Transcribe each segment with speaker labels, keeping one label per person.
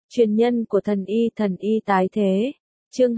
Speaker 1: Truyền nhân của thần y tái thế. Chương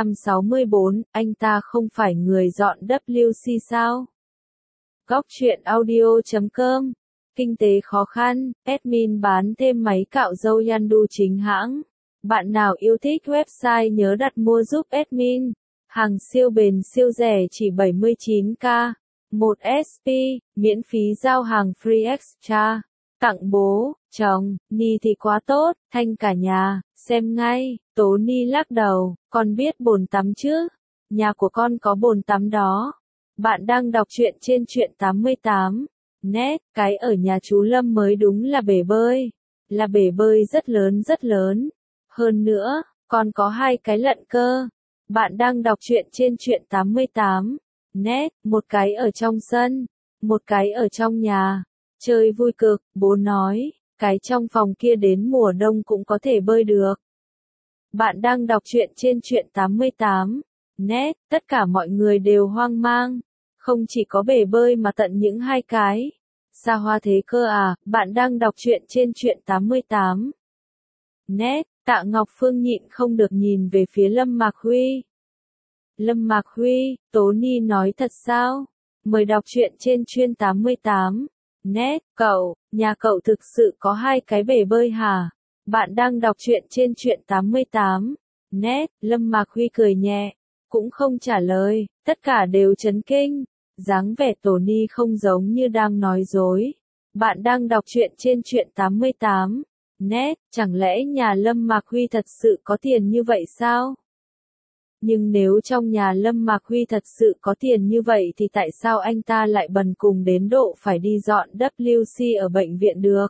Speaker 1: 264, anh ta không phải người dọn WC sao? Góc truyện audio.com. Kinh tế khó khăn, admin bán thêm máy cạo râu Yandu chính hãng. Bạn nào yêu thích website nhớ đặt mua giúp admin. Hàng siêu bền siêu rẻ chỉ 79k. 1 SP, miễn phí giao hàng free extra. Tặng bố, chồng, Ni thì quá tốt, thanh cả nhà, xem ngay. Tố Ni lắc đầu, con biết bồn tắm chứ? Nhà của con có bồn tắm đó. Bạn đang đọc truyện trên truyện 88. Net, cái ở nhà chú Lâm mới đúng là bể bơi. Là bể bơi rất lớn rất lớn. Hơn nữa, còn có 2 cái lận cơ. Bạn đang đọc truyện trên truyện 88. Net, một cái ở trong sân, một cái ở trong nhà. Chơi vui cực, bố nói, cái trong phòng kia đến mùa đông cũng có thể bơi được. Bạn đang đọc truyện trên truyện 88. Net, tất cả mọi người đều hoang mang. Không chỉ có bể bơi mà tận những 2 cái. Xa hoa thế cơ à, bạn đang đọc truyện trên truyện 88. Net, Tạ Ngọc Phương nhịn không được nhìn về phía Lâm Mạc Huy. Lâm Mạc Huy, Tố Ni nói thật sao? Mời đọc truyện trên truyện 88. Net, cậu, nhà cậu thực sự có 2 cái bể bơi hả? Bạn đang đọc truyện trên truyện 88. Net, Lâm Mạc Huy cười nhẹ, cũng không trả lời, tất cả đều chấn kinh. Dáng vẻ Tố Ni không giống như đang nói dối. Bạn đang đọc truyện trên truyện 88. Net, chẳng lẽ nhà Lâm Mạc Huy thật sự có tiền như vậy sao? Nhưng nếu trong nhà Lâm Mạc Huy thật sự có tiền như vậy thì tại sao anh ta lại bần cùng đến độ phải đi dọn WC ở bệnh viện được?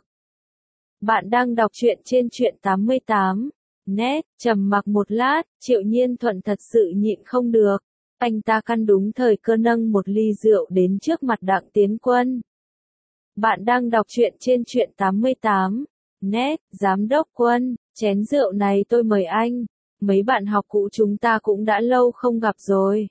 Speaker 1: Bạn đang đọc truyện trên truyện 88. Net, trầm mặc một lát, Triệu Nhiên Thuận thật sự nhịn không được. Anh ta căn đúng thời cơ nâng một ly rượu đến trước mặt Đặng Tiến Quân. Bạn đang đọc truyện trên truyện 88. Net, Giám đốc Quân, chén rượu này tôi mời anh. Mấy bạn học cũ chúng ta cũng đã lâu không gặp rồi.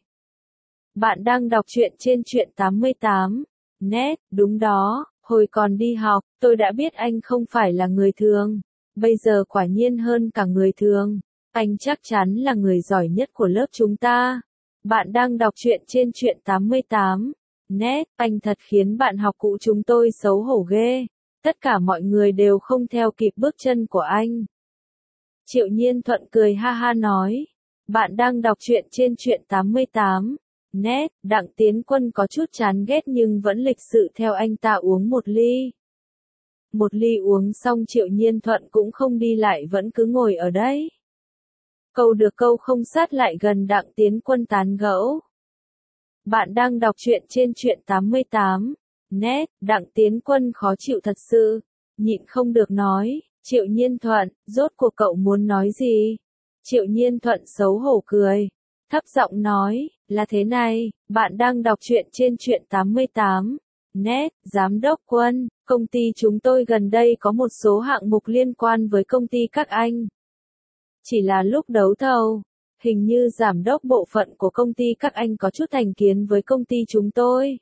Speaker 1: Bạn đang đọc truyện trên truyện 88. Net, đúng đó, hồi còn đi học, tôi đã biết anh không phải là người thường. Bây giờ quả nhiên hơn cả người thường. Anh chắc chắn là người giỏi nhất của lớp chúng ta. Bạn đang đọc truyện trên truyện 88. Net, anh thật khiến bạn học cũ chúng tôi xấu hổ ghê. Tất cả mọi người đều không theo kịp bước chân của anh. Triệu Nhiên Thuận cười ha ha nói. Bạn đang đọc truyện trên truyện 88. Net, Đặng Tiến Quân có chút chán ghét nhưng vẫn lịch sự theo anh ta uống một ly. Một ly uống xong Triệu Nhiên Thuận cũng không đi lại vẫn cứ ngồi ở đấy. Câu được câu không sát lại gần Đặng Tiến Quân tán gẫu. Bạn đang đọc truyện trên truyện 88. Net, Đặng Tiến Quân khó chịu thật sự. Nhịn không được nói. Triệu Nhiên Thuận, rốt cuộc cậu muốn nói gì? Triệu Nhiên Thuận xấu hổ cười. Thấp giọng nói, là thế này, bạn đang đọc truyện trên truyện 88. Net, Giám đốc Quân, công ty chúng tôi gần đây có một số hạng mục liên quan với công ty các anh. Chỉ là lúc đấu thầu, hình như giám đốc bộ phận của công ty các anh có chút thành kiến với công ty chúng tôi.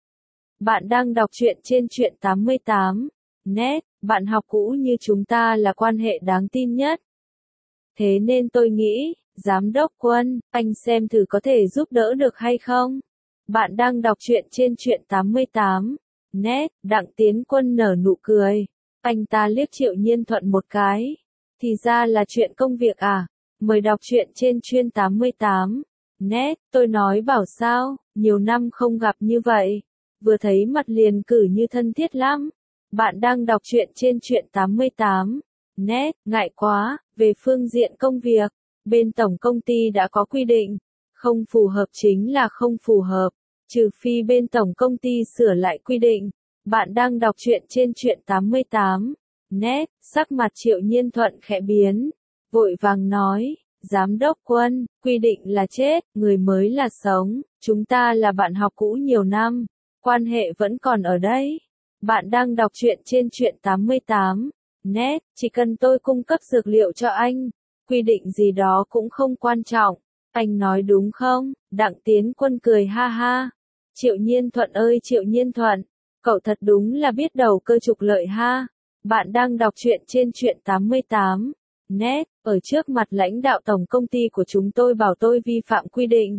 Speaker 1: Bạn đang đọc truyện trên truyện 88. Net, bạn học cũ như chúng ta là quan hệ đáng tin nhất. Thế nên tôi nghĩ, Giám đốc Quân, anh xem thử có thể giúp đỡ được hay không? Bạn đang đọc truyện trên truyện 88. Net, Đặng Tiến Quân nở nụ cười. Anh ta liếc Triệu Nhiên Thuận một cái. Thì ra là chuyện công việc à? Mời đọc truyện trên truyện 88. Net, tôi nói bảo sao, nhiều năm không gặp như vậy. Vừa thấy mặt liền cử như thân thiết lắm. Bạn đang đọc truyện trên truyện 88. Net, ngại quá, về phương diện công việc, bên tổng công ty đã có quy định, không phù hợp chính là không phù hợp, trừ phi bên tổng công ty sửa lại quy định. Bạn đang đọc truyện trên truyện 88. Net, sắc mặt Triệu Nhiên Thuận khẽ biến, vội vàng nói, Giám đốc Quân, quy định là chết, người mới là sống, chúng ta là bạn học cũ nhiều năm, quan hệ vẫn còn ở đấy. Bạn đang đọc truyện trên truyện 88. Net, chỉ cần tôi cung cấp dược liệu cho anh, quy định gì đó cũng không quan trọng. Anh nói đúng không? Đặng Tiến Quân cười ha ha. Triệu Nhiên Thuận ơi Triệu Nhiên Thuận, cậu thật đúng là biết đầu cơ trục lợi ha. Bạn đang đọc truyện trên truyện 88. Net, ở trước mặt lãnh đạo tổng công ty của chúng tôi bảo tôi vi phạm quy định.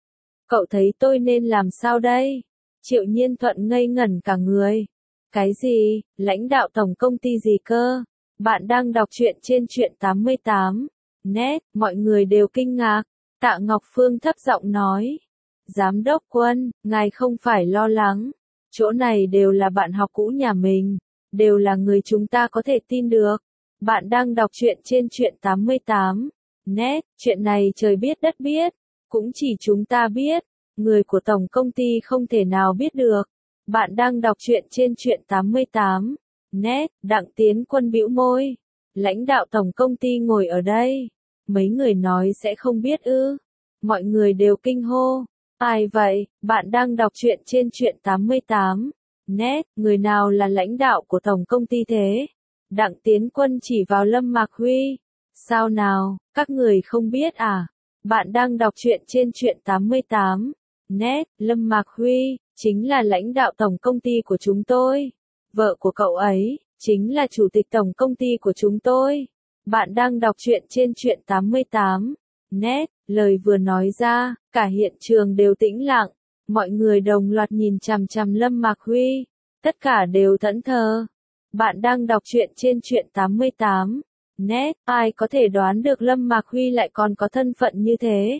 Speaker 1: Cậu thấy tôi nên làm sao đây? Triệu Nhiên Thuận ngây ngẩn cả người. Cái gì, lãnh đạo tổng công ty gì cơ? Bạn đang đọc truyện trên truyện 88. Net, mọi người đều kinh ngạc. Tạ Ngọc Phương thấp giọng nói. Giám đốc Quân, ngài không phải lo lắng. Chỗ này đều là bạn học cũ nhà mình. Đều là người chúng ta có thể tin được. Bạn đang đọc truyện trên truyện 88. Net, chuyện này trời biết đất biết. Cũng chỉ chúng ta biết. Người của tổng công ty không thể nào biết được. Bạn đang đọc truyện trên truyện 88. Net, Đặng Tiến Quân bĩu môi. Lãnh đạo tổng công ty ngồi ở đây. Mấy người nói sẽ không biết ư. Mọi người đều kinh hô. Ai vậy? Bạn đang đọc truyện trên truyện 88. Net, người nào là lãnh đạo của tổng công ty thế? Đặng Tiến Quân chỉ vào Lâm Mạc Huy. Sao nào, các người không biết à? Bạn đang đọc truyện trên truyện 88. Net, Lâm Mạc Huy, chính là lãnh đạo tổng công ty của chúng tôi. Vợ của cậu ấy, chính là chủ tịch tổng công ty của chúng tôi. Bạn đang đọc truyện trên truyện 88. Net, lời vừa nói ra, cả hiện trường đều tĩnh lặng. Mọi người đồng loạt nhìn chằm chằm Lâm Mạc Huy. Tất cả đều thẫn thờ. Bạn đang đọc truyện trên truyện 88. Net, ai có thể đoán được Lâm Mạc Huy lại còn có thân phận như thế?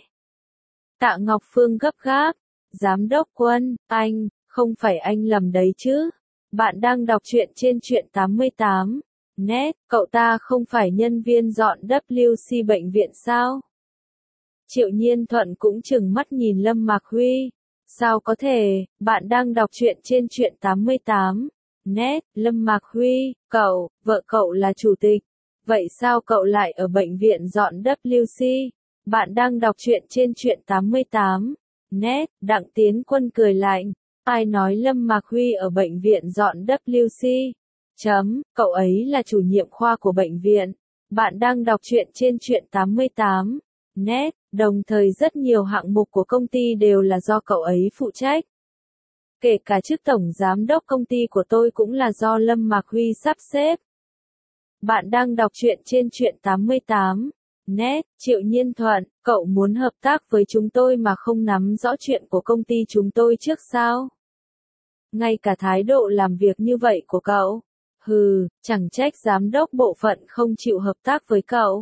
Speaker 1: Tạ Ngọc Phương gấp gáp. Giám đốc Quân, anh, không phải anh lầm đấy chứ? Bạn đang đọc truyện trên truyện 88. Net, cậu ta không phải nhân viên dọn WC bệnh viện sao? Triệu Nhiên Thuận cũng trừng mắt nhìn Lâm Mạc Huy. Sao có thể, bạn đang đọc truyện trên truyện 88. Net, Lâm Mạc Huy, cậu, vợ cậu là chủ tịch. Vậy sao cậu lại ở bệnh viện dọn WC? Bạn đang đọc truyện trên truyện 88. Net, Đặng Tiến Quân cười lạnh. Ai nói Lâm Mạc Huy ở bệnh viện dọn WC? Cậu ấy là chủ nhiệm khoa của bệnh viện. Bạn đang đọc truyện trên truyện 88. Net, đồng thời rất nhiều hạng mục của công ty đều là do cậu ấy phụ trách. Kể cả chức tổng giám đốc công ty của tôi cũng là do Lâm Mạc Huy sắp xếp. Bạn đang đọc truyện trên truyện 88. Net, Triệu Nhiên Thuận, cậu muốn hợp tác với chúng tôi mà không nắm rõ chuyện của công ty chúng tôi trước sao? Ngay cả thái độ làm việc như vậy của cậu. Hừ, chẳng trách giám đốc bộ phận không chịu hợp tác với cậu.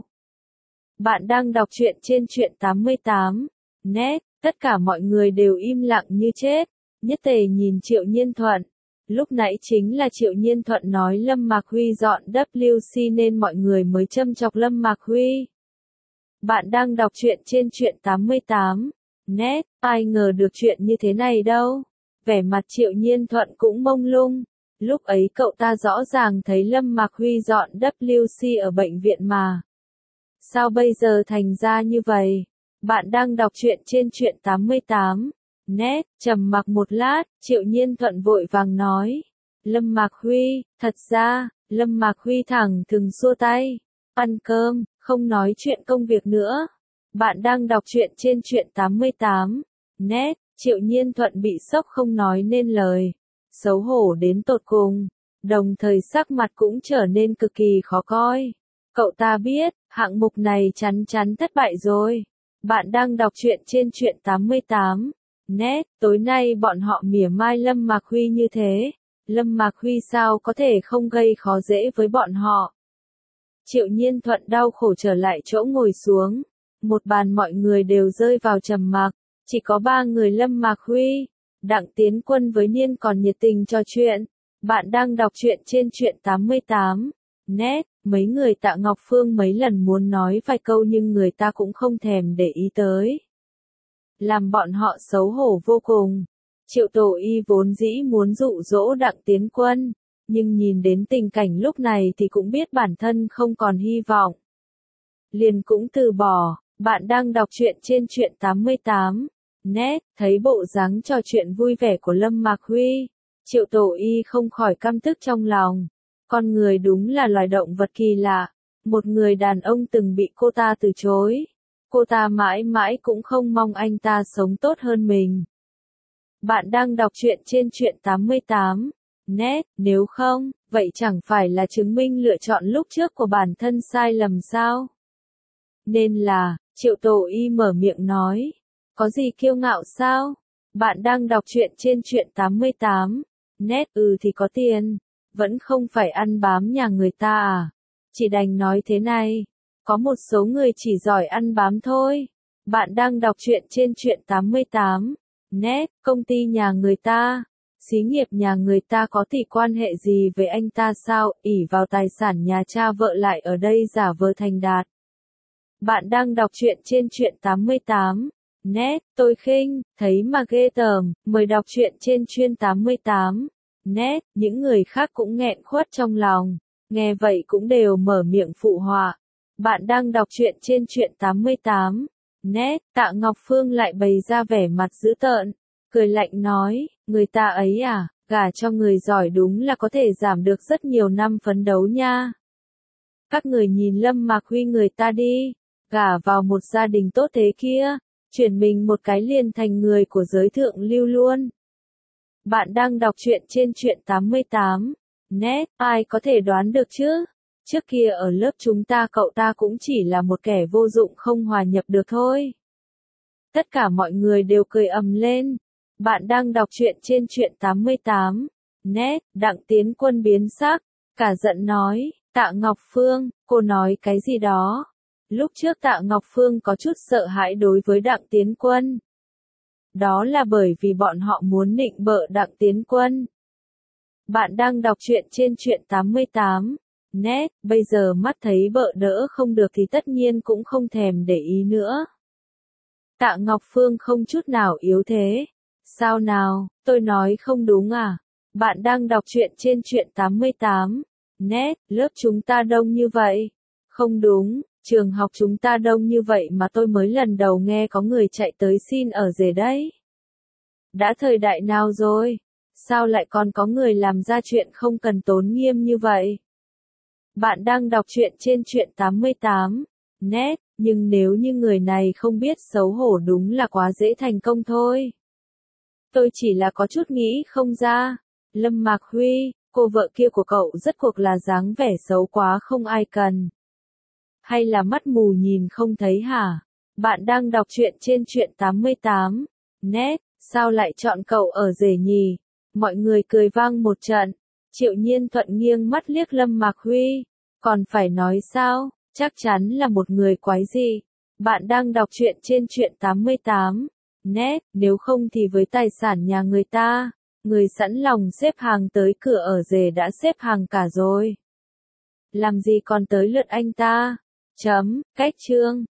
Speaker 1: Bạn đang đọc truyện trên truyện 88. Net, tất cả mọi người đều im lặng như chết. Nhất tề nhìn Triệu Nhiên Thuận. Lúc nãy chính là Triệu Nhiên Thuận nói Lâm Mạc Huy dọn WC nên mọi người mới châm chọc Lâm Mạc Huy. Bạn đang đọc truyện trên truyện 88. Net, ai ngờ được chuyện như thế này đâu. Vẻ mặt Triệu Nhiên Thuận cũng mông lung. Lúc ấy cậu ta rõ ràng thấy Lâm Mạc Huy dọn WC ở bệnh viện mà. Sao bây giờ thành ra như vậy? Bạn đang đọc truyện trên truyện 88. Net, trầm mặc một lát, Triệu Nhiên Thuận vội vàng nói. Lâm Mạc Huy, thật ra, Lâm Mạc Huy thẳng thừng xua tay. Ăn cơm, không nói chuyện công việc nữa. Bạn đang đọc truyện trên truyện 88. Net, Triệu Nhiên Thuận bị sốc không nói nên lời. Xấu hổ đến tột cùng. Đồng thời sắc mặt cũng trở nên cực kỳ khó coi. Cậu ta biết, hạng mục này chắn chắn thất bại rồi. Bạn đang đọc truyện trên truyện 88. Net, tối nay bọn họ mỉa mai Lâm Mạc Huy như thế. Lâm Mạc Huy sao có thể không gây khó dễ với bọn họ. Triệu Nhiên Thuận đau khổ trở lại chỗ ngồi xuống. Một bàn mọi người đều rơi vào trầm mặc. Chỉ có 3 người Lâm Mạc Huy, Đặng Tiến Quân với Niên còn nhiệt tình trò chuyện. Bạn đang đọc truyện trên truyện 88. Net, mấy người Tạ Ngọc Phương mấy lần muốn nói vài câu nhưng người ta cũng không thèm để ý tới. Làm bọn họ xấu hổ vô cùng. Triệu Tổ Y vốn dĩ muốn dụ dỗ Đặng Tiến Quân, nhưng nhìn đến tình cảnh lúc này thì cũng biết bản thân không còn hy vọng. Liền cũng từ bỏ. Bạn đang đọc truyện trên truyện 88. Net, thấy bộ dáng trò chuyện vui vẻ của Lâm Mạc Huy. Triệu Tổ Y không khỏi căm tức trong lòng. Con người đúng là loài động vật kỳ lạ. Một người đàn ông từng bị cô ta từ chối. Cô ta mãi mãi cũng không mong anh ta sống tốt hơn mình. Bạn đang đọc truyện trên truyện 88. Net, nếu không, vậy chẳng phải là chứng minh lựa chọn lúc trước của bản thân sai lầm sao? Nên là, Triệu Tổ Y mở miệng nói, có gì kiêu ngạo sao? Bạn đang đọc truyện trên truyện 88. Net thì có tiền, vẫn không phải ăn bám nhà người ta à? Chỉ đành nói thế này, có một số người chỉ giỏi ăn bám thôi. Bạn đang đọc truyện trên truyện 88. Net, công ty nhà người ta, xí nghiệp nhà người ta có thì quan hệ gì với anh ta sao? Ỷ vào tài sản nhà cha vợ lại ở đây giả vờ thành đạt. Bạn đang đọc truyện trên truyện 88. Net, tôi khinh, thấy mà ghê tởm, mời đọc truyện trên truyện 88. Net, những người khác cũng nghẹn khuất trong lòng, nghe vậy cũng đều mở miệng phụ họa. Bạn đang đọc truyện trên truyện 88. Net, Tạ Ngọc Phương lại bày ra vẻ mặt dữ tợn, cười lạnh nói, người ta ấy à, gả cho người giỏi đúng là có thể giảm được rất nhiều năm phấn đấu nha. Các người nhìn Lâm Mạc Huy người ta đi, gả vào một gia đình tốt thế kia, chuyển mình một cái liền thành người của giới thượng lưu luôn. Bạn đang đọc truyện trên truyện 88. Net, ai có thể đoán được chứ? Trước kia ở lớp chúng ta cậu ta cũng chỉ là một kẻ vô dụng không hòa nhập được thôi. Tất cả mọi người đều cười ầm lên. Bạn đang đọc truyện trên truyện 88. Net, Đặng Tiến Quân biến sắc, cả giận nói, Tạ Ngọc Phương, cô nói cái gì đó? Lúc trước Tạ Ngọc Phương có chút sợ hãi đối với Đặng Tiến Quân. Đó là bởi vì bọn họ muốn nịnh bợ Đặng Tiến Quân. Bạn đang đọc truyện trên truyện 88. Net, bây giờ mắt thấy bợ đỡ không được thì tất nhiên cũng không thèm để ý nữa. Tạ Ngọc Phương không chút nào yếu thế. Sao nào, tôi nói không đúng à? Bạn đang đọc truyện trên truyện 88. Net, lớp chúng ta đông như vậy. Không đúng, trường học chúng ta đông như vậy mà tôi mới lần đầu nghe có người chạy tới xin ở rể đấy. Đã thời đại nào rồi? Sao lại còn có người làm ra chuyện không cần tốn nghiêm như vậy? Bạn đang đọc truyện trên truyện 88. Net, nhưng nếu như người này không biết xấu hổ đúng là quá dễ thành công thôi. Tôi chỉ là có chút nghĩ không ra. Lâm Mạc Huy, cô vợ kia của cậu rất cuộc là dáng vẻ xấu quá không ai cần. Hay là mắt mù nhìn không thấy hả? Bạn đang đọc truyện trên truyện 88. Net, sao lại chọn cậu ở rể nhỉ? Mọi người cười vang một trận. Triệu Nhiên Thuận nghiêng mắt liếc Lâm Mạc Huy. Còn phải nói sao? Chắc chắn là một người quái dị. Bạn đang đọc truyện trên truyện 88. Net, nếu không thì với tài sản nhà người ta, người sẵn lòng xếp hàng tới cửa ở rể đã xếp hàng cả rồi. Làm gì còn tới lượt anh ta? Cách chương.